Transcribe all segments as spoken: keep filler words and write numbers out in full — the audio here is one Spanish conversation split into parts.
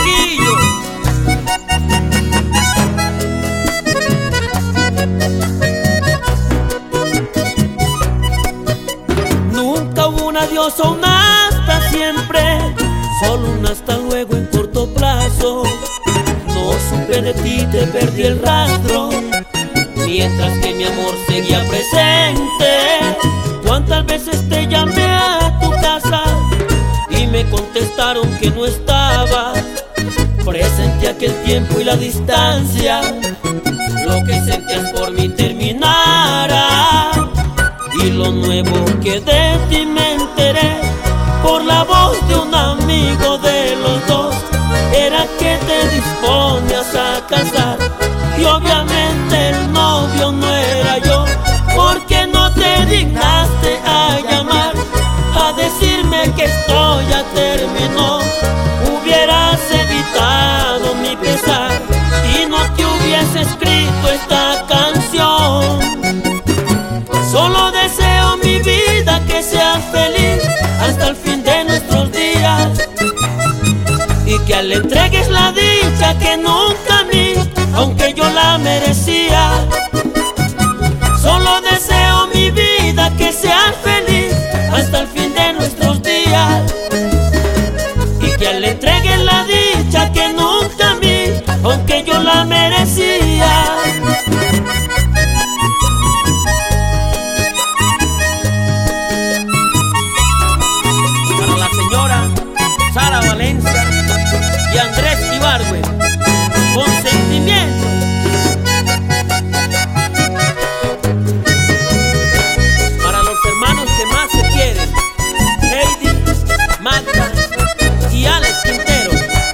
Dieguillo. Nunca hubo un adiós o un hasta siempre, solo un hasta luego en corto plazo. No supe de ti, te perdí el rastro, mientras que mi amor seguía presente. Cuántas veces te llamé a tu casa y me contestaron que no estaba. Presentí aquel tiempo y la distancia, lo que sentías por mí terminara. Y lo nuevo que de ti me enteré por la voz de un amigo de los dos era que te disponías a casar. Y obviamente el novio no era yo, porque no te dignaste a llamar a decirme que esto ya terminó. Hubieras evitado mi pesar y no te hubiese escrito esta canción. Solo deseo, mi vida, que seas feliz hasta el fin de nuestros días, y que le entregues la dicha que nunca a mí, aunque yo la merecía. Solo deseo, mi vida, que seas feliz hasta el fin de nuestros días, y que le entregues la dicha que nunca a mí, aunque yo la merecía. Para la señora Sara Valencia y Andrés Ibargüe, con sentimiento. Para los hermanos que más se quieren, Heidi, Magda y Alex Quintero.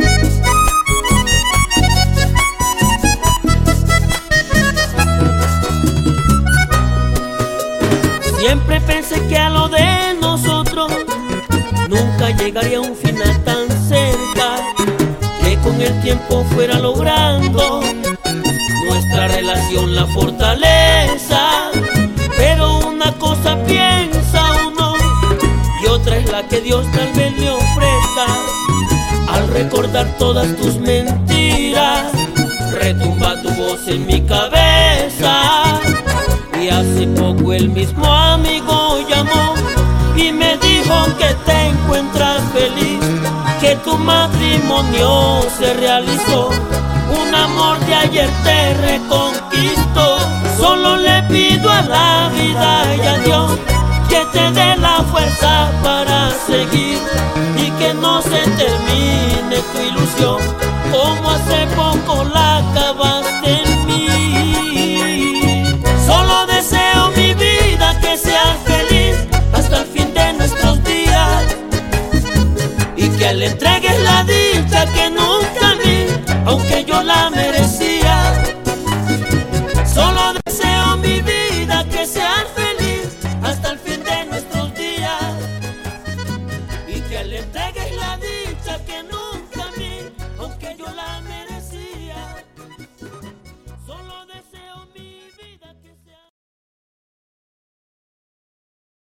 Siempre pensé que a lo de nosotros nunca llegaría a un final tan cerca, que con el tiempo fuera logrando nuestra relación la fortaleza. Pero una cosa piensa uno y otra es la que Dios tal vez le ofrezca. Al recordar todas tus mentiras, retumba tu voz en mi cabeza. Y hace poco el mismo amigo llamó y me dijo que te encuentras feliz, que tu matrimonio se realizó. Un amor de ayer te reconquistó. Solo le pido a la vida y a Dios que te dé la fuerza para seguir, y que no se termine tu ilusión como hace poco la acabaste en mí. Solo deseo, mi vida, que seas feliz hasta el fin de nuestros días, y que le entregues la dicha que nunca a mí, aunque yo la merezco.